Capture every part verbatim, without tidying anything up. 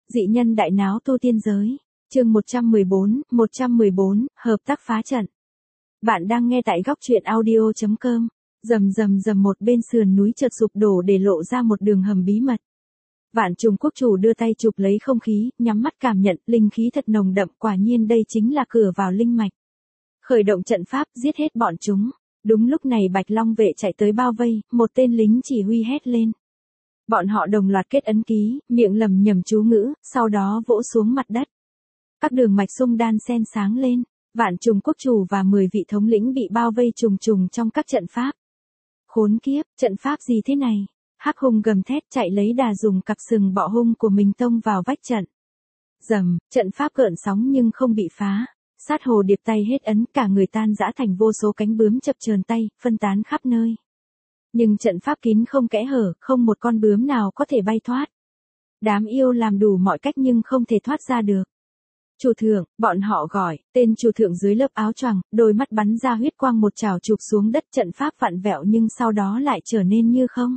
Dị nhân đại náo tu tiên giới. Chương một trăm mười bốn, một trăm mười bốn, hợp tác phá trận. Bạn đang nghe tại góc truyện audio chấm com. Rầm rầm rầm, một bên sườn núi chợt sụp đổ để lộ ra một đường hầm bí mật. Vạn Trùng Quốc chủ đưa tay chụp lấy không khí, nhắm mắt cảm nhận, linh khí thật nồng đậm, quả nhiên đây chính là cửa vào linh mạch. Khởi động trận pháp, giết hết bọn chúng. Đúng lúc này Bạch Long vệ chạy tới bao vây, một tên lính chỉ huy hét lên. Bọn họ đồng loạt kết ấn ký, miệng lầm nhầm chú ngữ, sau đó vỗ xuống mặt đất. Các đường mạch xung đan xen sáng lên, Vạn Trùng Quốc chủ và mười vị thống lĩnh bị bao vây trùng trùng trong các trận pháp. Khốn kiếp, trận pháp gì thế này? Hắc Hùng gầm thét chạy lấy đà dùng cặp sừng bọ hung của mình tông vào vách trận. Rầm, trận pháp gợn sóng nhưng không bị phá. Sát hồ điệp tay hết ấn, cả người tan rã thành vô số cánh bướm chập chờn tay, phân tán khắp nơi. Nhưng trận pháp kín không kẽ hở, không một con bướm nào có thể bay thoát. Đám yêu làm đủ mọi cách nhưng không thể thoát ra được. Chủ thượng, bọn họ gọi, tên chủ thượng dưới lớp áo choàng, đôi mắt bắn ra huyết quang một chảo chụp xuống đất, trận pháp vặn vẹo nhưng sau đó lại trở nên như không.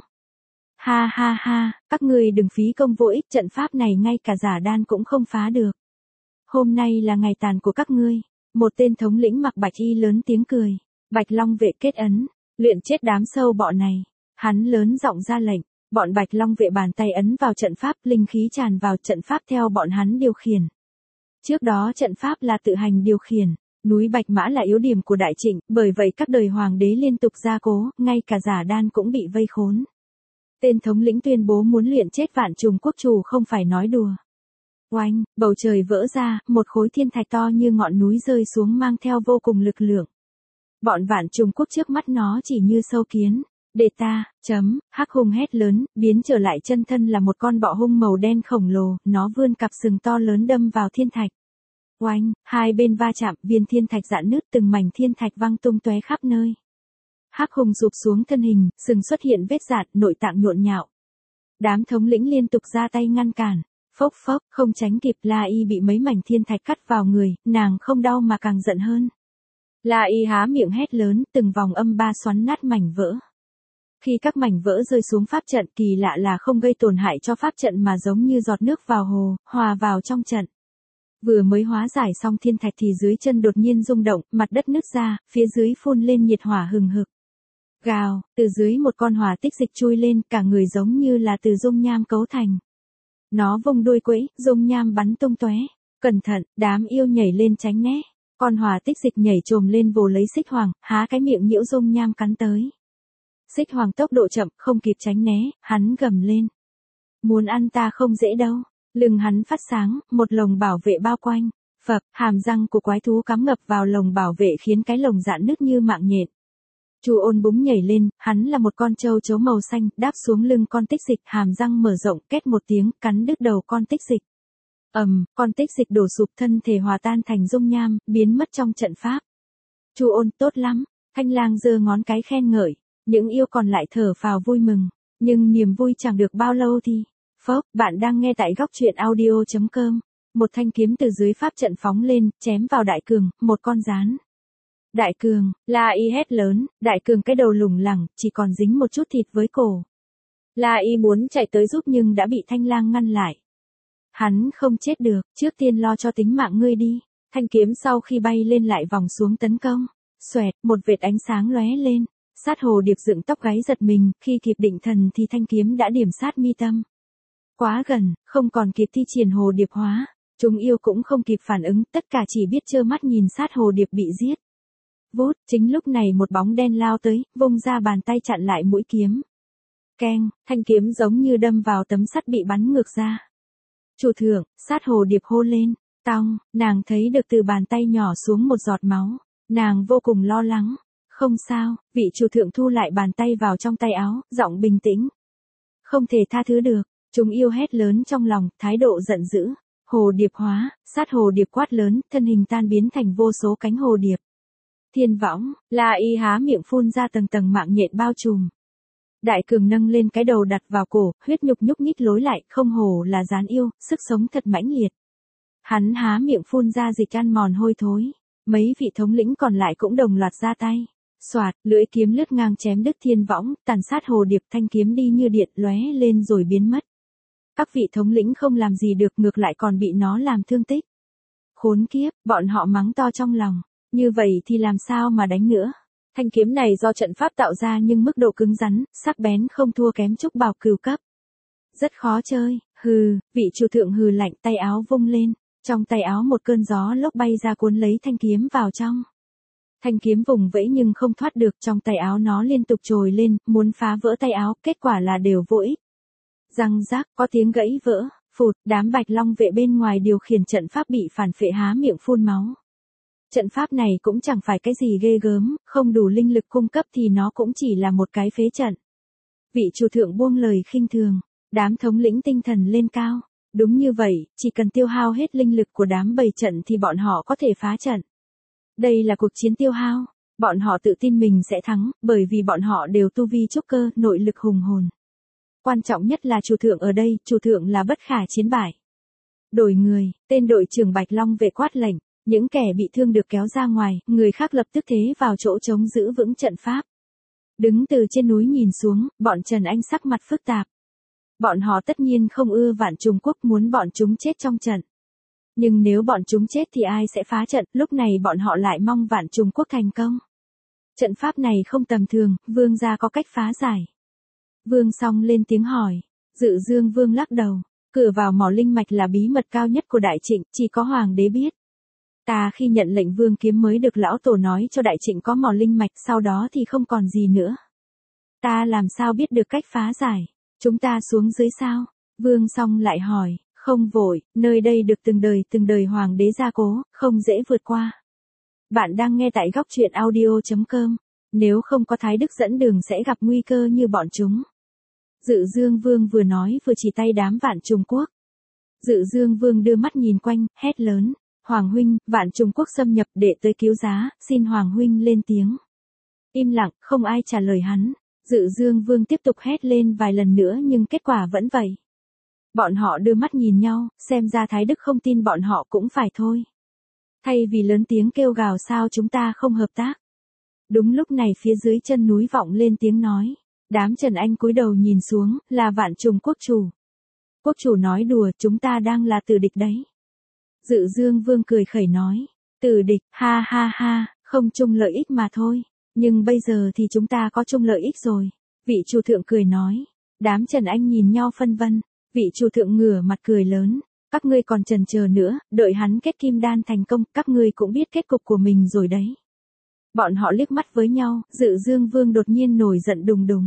Ha ha ha, các ngươi đừng phí công vô ích, trận pháp này ngay cả giả đan cũng không phá được. Hôm nay là ngày tàn của các ngươi. Một tên thống lĩnh mặc bạch y lớn tiếng cười. Bạch Long vệ kết ấn, luyện chết đám sâu bọ này. Hắn lớn giọng ra lệnh, bọn Bạch Long vệ bàn tay ấn vào trận pháp, linh khí tràn vào trận pháp theo bọn hắn điều khiển. Trước đó trận pháp là tự hành điều khiển, núi Bạch Mã là yếu điểm của Đại Trịnh, bởi vậy các đời hoàng đế liên tục gia cố, ngay cả giả đan cũng bị vây khốn. Tên thống lĩnh tuyên bố muốn luyện chết Vạn Trùng Quốc chủ không phải nói đùa. Oanh, bầu trời vỡ ra, một khối thiên thạch to như ngọn núi rơi xuống mang theo vô cùng lực lượng. Bọn Vạn Trùng Quốc trước mắt nó chỉ như sâu kiến. Để ta, chấm, Hắc Hùng hét lớn, biến trở lại chân thân là một con bọ hung màu đen khổng lồ, nó vươn cặp sừng to lớn đâm vào thiên thạch. Oanh, hai bên va chạm, viên thiên thạch rạn nứt, từng mảnh thiên thạch văng tung tóe khắp nơi. Hắc Hùng rụp xuống thân hình, sừng xuất hiện vết rạn, nội tạng nhộn nhạo. Đám thống lĩnh liên tục ra tay ngăn cản. Phốc phốc, không tránh kịp, La Y bị mấy mảnh thiên thạch cắt vào người, nàng không đau mà càng giận hơn. La Y há miệng hét lớn, từng vòng âm ba xoắn nát mảnh vỡ. Khi các mảnh vỡ rơi xuống pháp trận, kỳ lạ là không gây tổn hại cho pháp trận mà giống như giọt nước vào hồ, hòa vào trong trận. Vừa mới hóa giải xong thiên thạch thì dưới chân đột nhiên rung động, mặt đất nứt ra, phía dưới phun lên nhiệt hỏa hừng hực. Gào, từ dưới một con hỏa tích dịch chui lên, cả người giống như là từ dung nham cấu thành. Nó vung đuôi quẫy, dung nham bắn tung tóe. Cẩn thận, đám yêu nhảy lên tránh né. Con hỏa tích dịch nhảy trồm lên vồ lấy Xích Hoàng, há cái miệng nhiễu dung nham cắn tới. Xích Hoàng tốc độ chậm, không kịp tránh né, hắn gầm lên. Muốn ăn ta không dễ đâu. Lưng hắn phát sáng, một lồng bảo vệ bao quanh. Phập, hàm răng của quái thú cắm ngập vào lồng bảo vệ khiến cái lồng rạn nứt như mạng nhện. Chu Ôn búng nhảy lên, hắn là một con trâu chấu màu xanh, đáp xuống lưng con tích dịch, hàm răng mở rộng, két một tiếng, cắn đứt đầu con tích dịch. Ầm, um, con tích dịch đổ sụp, thân thể hòa tan thành dung nham, biến mất trong trận pháp. Chu Ôn, tốt lắm. Thanh Lang giơ ngón cái khen ngợi, những yêu còn lại thở phào vui mừng, nhưng niềm vui chẳng được bao lâu thì. Phốc, bạn đang nghe tại góc truyện audio chấm com. Một thanh kiếm từ dưới pháp trận phóng lên, chém vào Đại Cường, một con gián. Đại Cường, La Y hét lớn, Đại Cường cái đầu lủng lẳng, chỉ còn dính một chút thịt với cổ. La Y muốn chạy tới giúp nhưng đã bị Thanh Lang ngăn lại. Hắn không chết được, trước tiên lo cho tính mạng ngươi đi. Thanh kiếm sau khi bay lên lại vòng xuống tấn công. Xoẹt, một vệt ánh sáng lóe lên. Sát hồ điệp dựng tóc gáy giật mình, khi kịp định thần thì thanh kiếm đã điểm sát mi tâm. Quá gần, không còn kịp thi triển hồ điệp hóa. Chúng yêu cũng không kịp phản ứng, tất cả chỉ biết trơ mắt nhìn sát hồ điệp bị giết. Vút, chính lúc này một bóng đen lao tới, vung ra bàn tay chặn lại mũi kiếm. Keng, thanh kiếm giống như đâm vào tấm sắt bị bắn ngược ra. Chủ thượng, sát hồ điệp hô lên, tong, nàng thấy được từ bàn tay nhỏ xuống một giọt máu. Nàng vô cùng lo lắng. Không sao, vị chủ thượng thu lại bàn tay vào trong tay áo, giọng bình tĩnh. Không thể tha thứ được, chúng yêu hét lớn trong lòng, thái độ giận dữ. Hồ điệp hóa, sát hồ điệp quát lớn, thân hình tan biến thành vô số cánh hồ điệp. Thiên võng, La Y há miệng phun ra tầng tầng mạng nhện bao trùm. Đại Cường nâng lên cái đầu đặt vào cổ, huyết nhục nhúc nhích lối lại, không hổ là gián yêu, sức sống thật mãnh liệt. Hắn há miệng phun ra dịch ăn mòn hôi thối. Mấy vị thống lĩnh còn lại cũng đồng loạt ra tay. Soạt, lưỡi kiếm lướt ngang chém đứt thiên võng, tàn sát hồ điệp, thanh kiếm đi như điện lóe lên rồi biến mất. Các vị thống lĩnh không làm gì được, ngược lại còn bị nó làm thương tích. Khốn kiếp, bọn họ mắng to trong lòng. Như vậy thì làm sao mà đánh nữa? Thanh kiếm này do trận pháp tạo ra nhưng mức độ cứng rắn, sắc bén không thua kém trúc bào cửu cấp. Rất khó chơi. Hừ, vị chủ thượng hừ lạnh, tay áo vung lên. Trong tay áo một cơn gió lốc bay ra cuốn lấy thanh kiếm vào trong. Thanh kiếm vùng vẫy nhưng không thoát được, trong tay áo nó liên tục trồi lên, muốn phá vỡ tay áo, kết quả là đều vô ích. Răng rác, có tiếng gãy vỡ, phụt, đám bạch long vệ bên ngoài điều khiển trận pháp bị phản phệ há miệng phun máu. Trận pháp này cũng chẳng phải cái gì ghê gớm, không đủ linh lực cung cấp thì nó cũng chỉ là một cái phế trận. Vị chủ thượng buông lời khinh thường, đám thống lĩnh tinh thần lên cao. Đúng như vậy, chỉ cần tiêu hao hết linh lực của đám bầy trận thì bọn họ có thể phá trận. Đây là cuộc chiến tiêu hao, bọn họ tự tin mình sẽ thắng, bởi vì bọn họ đều tu vi trúc cơ, nội lực hùng hồn. Quan trọng nhất là chủ thượng ở đây, chủ thượng là bất khả chiến bại. Đổi người, tên đội trưởng Bạch Long vệ quát lệnh, những kẻ bị thương được kéo ra ngoài, người khác lập tức thế vào chỗ chống giữ vững trận pháp. Đứng từ trên núi nhìn xuống, bọn Trần Anh sắc mặt phức tạp. Bọn họ tất nhiên không ưa Vạn Trùng Quốc, muốn bọn chúng chết trong trận. Nhưng nếu bọn chúng chết thì ai sẽ phá trận, lúc này bọn họ lại mong Vạn Trùng Quốc thành công. Trận pháp này không tầm thường, Vương gia có cách phá giải. Vương Song lên tiếng hỏi, Dự Dương Vương lắc đầu, cửa vào mỏ linh mạch là bí mật cao nhất của Đại Trịnh, chỉ có Hoàng đế biết. Ta khi nhận lệnh Vương Kiếm mới được lão tổ nói cho Đại Trịnh có mỏ linh mạch, sau đó thì không còn gì nữa. Ta làm sao biết được cách phá giải? Chúng ta xuống dưới sao? Vương Song lại hỏi, không vội, nơi đây được từng đời từng đời hoàng đế gia cố, không dễ vượt qua. Bạn đang nghe tại góc truyện audio chấm com, nếu không có Thái Đức dẫn đường sẽ gặp nguy cơ như bọn chúng. Dự Dương Vương vừa nói vừa chỉ tay đám Vạn Trùng Quốc. Dự Dương Vương đưa mắt nhìn quanh, hét lớn, Hoàng huynh, Vạn Trùng Quốc xâm nhập để tới cứu giá, xin Hoàng huynh lên tiếng. Im lặng, không ai trả lời hắn. Dự Dương Vương tiếp tục hét lên vài lần nữa nhưng kết quả vẫn vậy. Bọn họ đưa mắt nhìn nhau, xem ra Thái Đức không tin bọn họ cũng phải thôi. Thay vì lớn tiếng kêu gào sao chúng ta không hợp tác. Đúng lúc này phía dưới chân núi vọng lên tiếng nói. Đám Trần Anh cúi đầu nhìn xuống, là Vạn Trùng Quốc chủ. Quốc chủ nói đùa, chúng ta đang là tử địch đấy. Dự Dương Vương cười khẩy nói. Tử địch, ha ha ha, không chung lợi ích mà thôi. Nhưng bây giờ thì chúng ta có chung lợi ích rồi. Vị chủ thượng cười nói. Đám Trần Anh nhìn nhau phân vân. Vị chủ thượng ngửa mặt cười lớn. Các ngươi còn chần chờ nữa, đợi hắn kết kim đan thành công, các ngươi cũng biết kết cục của mình rồi đấy. Bọn họ liếc mắt với nhau, Dự Dương Vương đột nhiên nổi giận đùng đùng.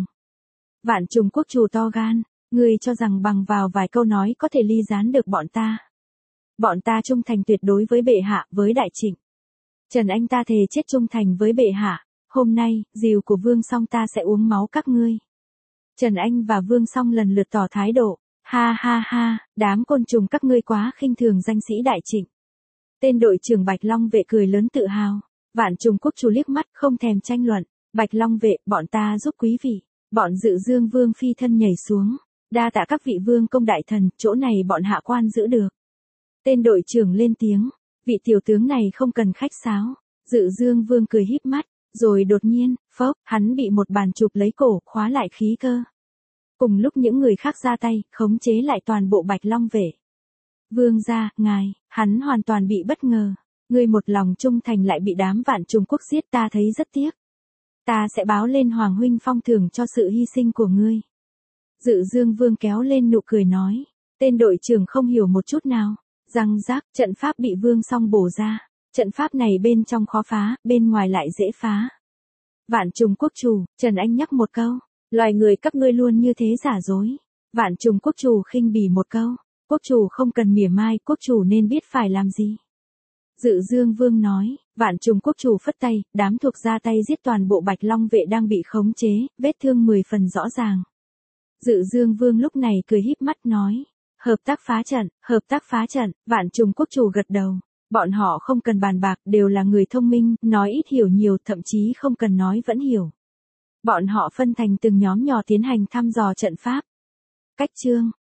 Vạn Trùng Quốc chủ to gan, ngươi cho rằng bằng vào vài câu nói có thể ly gián được bọn ta. Bọn ta trung thành tuyệt đối với bệ hạ, với Đại Trịnh. Trần Anh ta thề chết trung thành với bệ hạ. Hôm nay, rìu của Vương Song ta sẽ uống máu các ngươi. Trần Anh và Vương Song lần lượt tỏ thái độ. Ha ha ha, đám côn trùng các ngươi quá khinh thường danh sĩ Đại Trịnh. Tên đội trưởng Bạch Long vệ cười lớn tự hào. Vạn Trùng Quốc chủ liếc mắt không thèm tranh luận. Bạch Long vệ, bọn ta giúp quý vị. Bọn Dự Dương Vương phi thân nhảy xuống. Đa tạ các vị vương công đại thần, chỗ này bọn hạ quan giữ được. Tên đội trưởng lên tiếng. Vị tiểu tướng này không cần khách sáo. Dự Dương Vương cười híp mắt. Rồi đột nhiên, phốc, hắn bị một bàn chụp lấy cổ, khóa lại khí cơ. Cùng lúc những người khác ra tay, khống chế lại toàn bộ Bạch Long vệ. Vương gia, ngài, hắn hoàn toàn bị bất ngờ. Ngươi một lòng trung thành lại bị đám Vạn Trùng Quốc giết, ta thấy rất tiếc. Ta sẽ báo lên Hoàng huynh phong thưởng cho sự hy sinh của ngươi. Dự Dương Vương kéo lên nụ cười nói. Tên đội trưởng không hiểu một chút nào. Răng rác, trận pháp bị Vương Song bổ ra. Trận pháp này bên trong khó phá, bên ngoài lại dễ phá. Vạn Trùng Quốc chủ, Trần Anh nhắc một câu. Loài người các ngươi luôn như thế giả dối. Vạn Trùng Quốc chủ khinh bỉ một câu. Quốc chủ không cần mỉa mai, quốc chủ nên biết phải làm gì. Dự Dương Vương nói. Vạn Trùng Quốc chủ phất tay, đám thuộc ra tay giết toàn bộ Bạch Long vệ đang bị khống chế, vết thương mười phần rõ ràng. Dự Dương Vương lúc này cười híp mắt nói. Hợp tác phá trận, hợp tác phá trận, Vạn Trùng Quốc chủ gật đầu. Bọn họ không cần bàn bạc, đều là người thông minh, nói ít hiểu nhiều, thậm chí không cần nói vẫn hiểu. Bọn họ phân thành từng nhóm nhỏ tiến hành thăm dò trận pháp. Cách chương